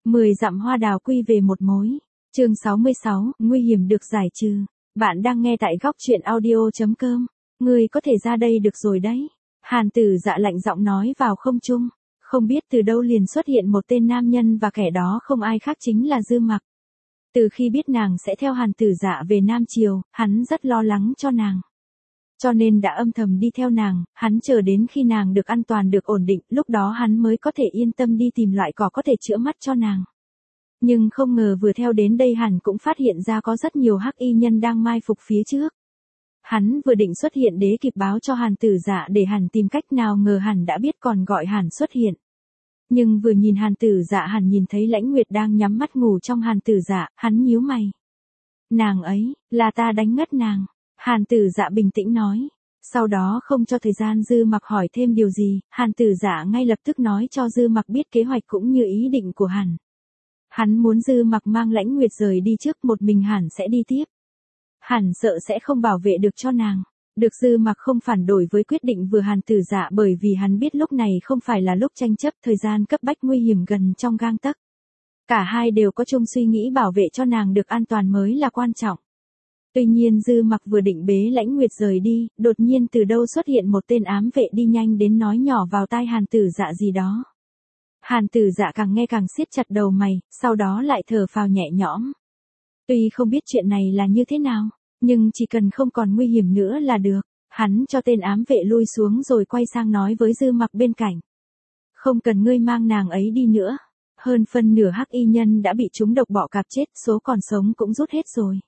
10 dặm hoa đào quy về một mối. Chương 66, nguy hiểm được giải trừ. Bạn đang nghe tại góc truyện audio.com. Ngươi có thể ra đây được rồi đấy. Hàn Tử Dạ lạnh giọng nói vào không trung. Không biết từ đâu liền xuất hiện một tên nam nhân và kẻ đó không ai khác chính là Dư Mặc. Từ khi biết nàng sẽ theo Hàn Tử Dạ về Nam Triều, hắn rất lo lắng cho nàng. Cho nên đã âm thầm đi theo nàng, hắn chờ đến khi nàng được an toàn được ổn định, lúc đó hắn mới có thể yên tâm đi tìm loại cỏ có thể chữa mắt cho nàng. Nhưng không ngờ vừa theo đến đây hắn cũng phát hiện ra có rất nhiều hắc y nhân đang mai phục phía trước. Hắn vừa định xuất hiện để kịp báo cho Hàn Tử Dạ để hắn tìm cách, nào ngờ hắn đã biết còn gọi hắn xuất hiện. Nhưng vừa nhìn Hàn Tử Dạ, hắn nhìn thấy Lãnh Nguyệt đang nhắm mắt ngủ trong Hàn Tử Dạ, hắn nhíu mày. Nàng ấy, là ta đánh ngất nàng. Hàn Tử Dạ bình tĩnh nói. Sau đó không cho thời gian Dư Mặc hỏi thêm điều gì, Hàn Tử Dạ ngay lập tức nói cho Dư Mặc biết kế hoạch cũng như ý định của hắn. Hắn muốn Dư Mặc mang Lãnh Nguyệt rời đi trước, một mình hắn sẽ đi tiếp. Hắn sợ sẽ không bảo vệ được cho nàng. Được Dư Mặc không phản đối với quyết định vừa Hàn Tử Dạ, bởi vì hắn biết lúc này không phải là lúc tranh chấp, thời gian cấp bách nguy hiểm gần trong gang tấc. Cả hai đều có chung suy nghĩ bảo vệ cho nàng được an toàn mới là quan trọng. Tuy nhiên Dư Mặc vừa định bế Lãnh Nguyệt rời đi, đột nhiên từ đâu xuất hiện một tên ám vệ đi nhanh đến nói nhỏ vào tai Hàn Tử Dạ gì đó. Hàn Tử Dạ càng nghe càng siết chặt đầu mày, sau đó lại thở phào nhẹ nhõm. Tuy không biết chuyện này là như thế nào, nhưng chỉ cần không còn nguy hiểm nữa là được. Hắn cho tên ám vệ lui xuống rồi quay sang nói với Dư Mặc bên cạnh. Không cần ngươi mang nàng ấy đi nữa. Hơn phân nửa hắc y nhân đã bị trúng độc bọ cạp chết, số còn sống cũng rút hết rồi.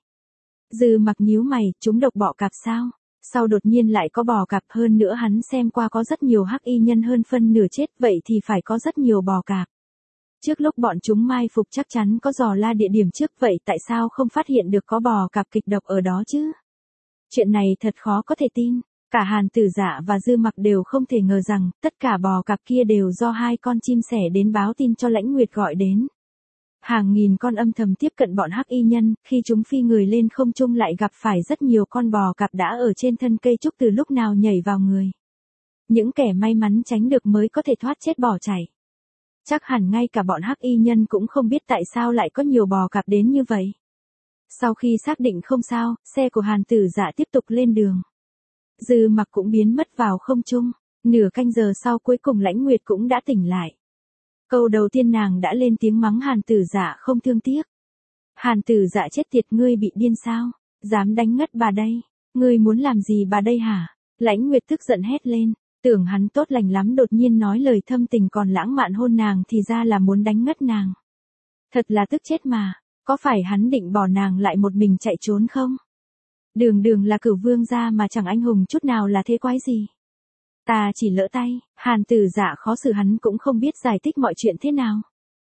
Dư Mặc nhíu mày, trúng độc bọ cạp sao? Sao đột nhiên lại có bò cạp? Hơn nữa hắn xem qua có rất nhiều hắc y nhân hơn phân nửa chết, vậy thì phải có rất nhiều bò cạp. Trước lúc bọn chúng mai phục chắc chắn có dò la địa điểm trước, vậy tại sao không phát hiện được có bò cạp kịch độc ở đó chứ? Chuyện này thật khó có thể tin. Cả Hàn Tử Dạ và Dư Mặc đều không thể ngờ rằng tất cả bò cạp kia đều do hai con chim sẻ đến báo tin cho Lãnh Nguyệt gọi đến. Hàng nghìn con âm thầm tiếp cận bọn hắc y nhân, khi chúng phi người lên không trung lại gặp phải rất nhiều con bò cạp đã ở trên thân cây trúc từ lúc nào nhảy vào người. Những kẻ may mắn tránh được mới có thể thoát chết bỏ chạy. Chắc hẳn ngay cả bọn hắc y nhân cũng không biết tại sao lại có nhiều bò cạp đến như vậy. Sau khi xác định không sao, xe của Hàn Tử Dạ tiếp tục lên đường. Dư Mặc cũng biến mất vào không trung. Nửa canh giờ sau cuối cùng Lãnh Nguyệt cũng đã tỉnh lại. Câu đầu tiên nàng đã lên tiếng mắng Hàn Tử Dạ không thương tiếc. Hàn Tử Dạ chết tiệt, ngươi bị điên sao? Dám đánh ngất bà đây? Ngươi muốn làm gì bà đây hả? Lãnh Nguyệt tức giận hét lên. Tưởng hắn tốt lành lắm, đột nhiên nói lời thâm tình còn lãng mạn hôn nàng thì ra là muốn đánh ngất nàng. Thật là tức chết mà. Có phải hắn định bỏ nàng lại một mình chạy trốn không? Đường đường là Cửu Vương gia mà chẳng anh hùng chút nào là thế quái gì? Ta chỉ lỡ tay. Hàn Tử Dạ khó xử, hắn cũng không biết giải thích mọi chuyện thế nào.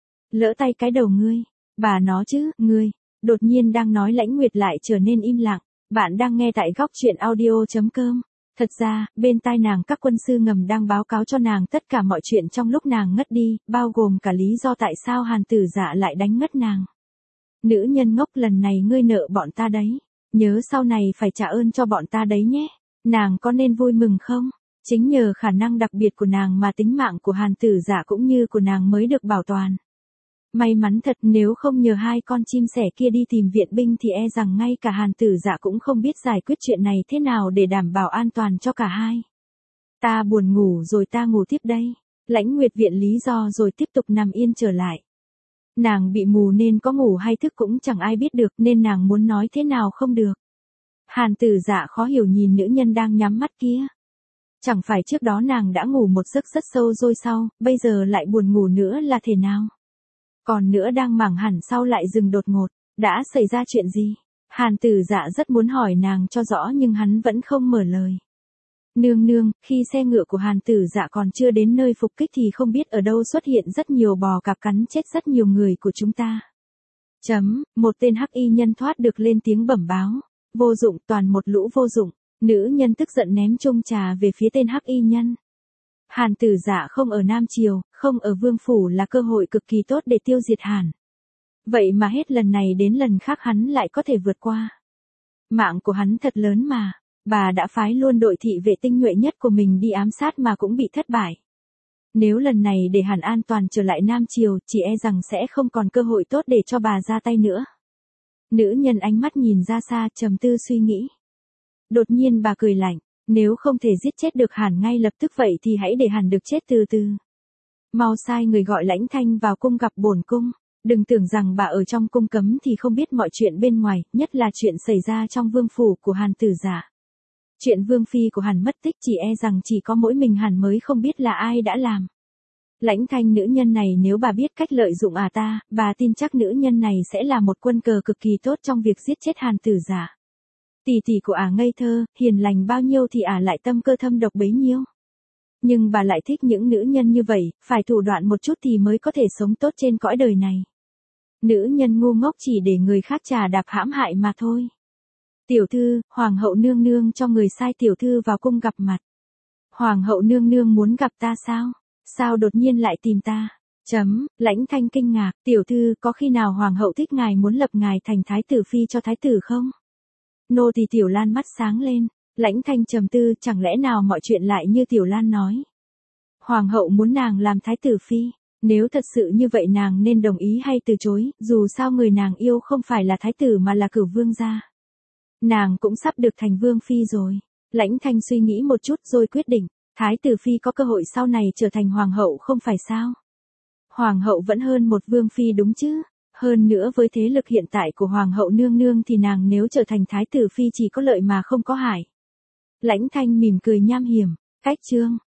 Lỡ tay cái đầu ngươi. Bà nó chứ, ngươi. Đột nhiên đang nói Lãnh Nguyệt lại trở nên im lặng. Bạn đang nghe tại góc truyện audio.com. Thật ra, bên tai nàng các quân sư ngầm đang báo cáo cho nàng tất cả mọi chuyện trong lúc nàng ngất đi, bao gồm cả lý do tại sao Hàn Tử Dạ lại đánh ngất nàng. Nữ nhân ngốc, lần này ngươi nợ bọn ta đấy. Nhớ sau này phải trả ơn cho bọn ta đấy nhé. Nàng có nên vui mừng không? Chính nhờ khả năng đặc biệt của nàng mà tính mạng của Hàn Tử Dạ cũng như của nàng mới được bảo toàn. May mắn thật, nếu không nhờ hai con chim sẻ kia đi tìm viện binh thì e rằng ngay cả Hàn Tử Dạ cũng không biết giải quyết chuyện này thế nào để đảm bảo an toàn cho cả hai. Ta buồn ngủ rồi, ta ngủ tiếp đây. Lãnh Nguyệt viện lý do rồi tiếp tục nằm yên trở lại. Nàng bị mù nên có ngủ hay thức cũng chẳng ai biết được, nên nàng muốn nói thế nào không được. Hàn Tử Dạ khó hiểu nhìn nữ nhân đang nhắm mắt kia. Chẳng phải trước đó nàng đã ngủ một giấc rất sâu rồi sao, bây giờ lại buồn ngủ nữa là thế nào? Còn nữa đang mảng hẳn sau lại dừng đột ngột, đã xảy ra chuyện gì? Hàn Tử Dạ rất muốn hỏi nàng cho rõ nhưng hắn vẫn không mở lời. Nương nương, khi xe ngựa của Hàn Tử Dạ còn chưa đến nơi phục kích thì không biết ở đâu xuất hiện rất nhiều bò cạp cắn chết rất nhiều người của chúng ta. Một tên hắc y nhân thoát được lên tiếng bẩm báo. Vô dụng, toàn một lũ vô dụng. Nữ nhân tức giận ném chung trà về phía tên hắc y nhân. Hàn Tử Dạ không ở Nam Triều, không ở Vương Phủ là cơ hội cực kỳ tốt để tiêu diệt Hàn. Vậy mà hết lần này đến lần khác hắn lại có thể vượt qua. Mạng của hắn thật lớn mà. Bà đã phái luôn đội thị vệ tinh nhuệ nhất của mình đi ám sát mà cũng bị thất bại. Nếu lần này để Hàn an toàn trở lại Nam Triều, chỉ e rằng sẽ không còn cơ hội tốt để cho bà ra tay nữa. Nữ nhân ánh mắt nhìn ra xa, trầm tư suy nghĩ. Đột nhiên bà cười lạnh, nếu không thể giết chết được Hàn ngay lập tức vậy thì hãy để Hàn được chết từ từ. Mau sai người gọi Lãnh Thanh vào cung gặp bổn cung. Đừng tưởng rằng bà ở trong cung cấm thì không biết mọi chuyện bên ngoài, nhất là chuyện xảy ra trong vương phủ của Hàn tử giả. Chuyện vương phi của Hàn mất tích chỉ e rằng chỉ có mỗi mình Hàn mới không biết là ai đã làm. Lãnh Thanh, nữ nhân này nếu bà biết cách lợi dụng ta, bà tin chắc nữ nhân này sẽ là một quân cờ cực kỳ tốt trong việc giết chết Hàn tử giả. Tỷ tỷ của ngây thơ, hiền lành bao nhiêu thì lại tâm cơ thâm độc bấy nhiêu. Nhưng bà lại thích những nữ nhân như vậy, phải thủ đoạn một chút thì mới có thể sống tốt trên cõi đời này. Nữ nhân ngu ngốc chỉ để người khác trà đạp hãm hại mà thôi. Tiểu thư, hoàng hậu nương nương cho người sai tiểu thư vào cung gặp mặt. Hoàng hậu nương nương muốn gặp ta sao? Sao đột nhiên lại tìm ta? Lãnh Thanh kinh ngạc, tiểu thư, có khi nào hoàng hậu thích ngài muốn lập ngài thành thái tử phi cho thái tử không? Nô tỳ Tiểu Lan mắt sáng lên. Lãnh Thanh trầm tư, chẳng lẽ nào mọi chuyện lại như Tiểu Lan nói? Hoàng hậu muốn nàng làm thái tử phi. Nếu thật sự như vậy nàng nên đồng ý hay từ chối, dù sao người nàng yêu không phải là thái tử mà là Cửu vương gia. Nàng cũng sắp được thành vương phi rồi. Lãnh Thanh suy nghĩ một chút rồi quyết định, thái tử phi có cơ hội sau này trở thành hoàng hậu không phải sao? Hoàng hậu vẫn hơn một vương phi đúng chứ? Hơn nữa với thế lực hiện tại của hoàng hậu nương nương thì nàng nếu trở thành thái tử phi chỉ có lợi mà không có hại. Lãnh Thanh mỉm cười nham hiểm, cách chương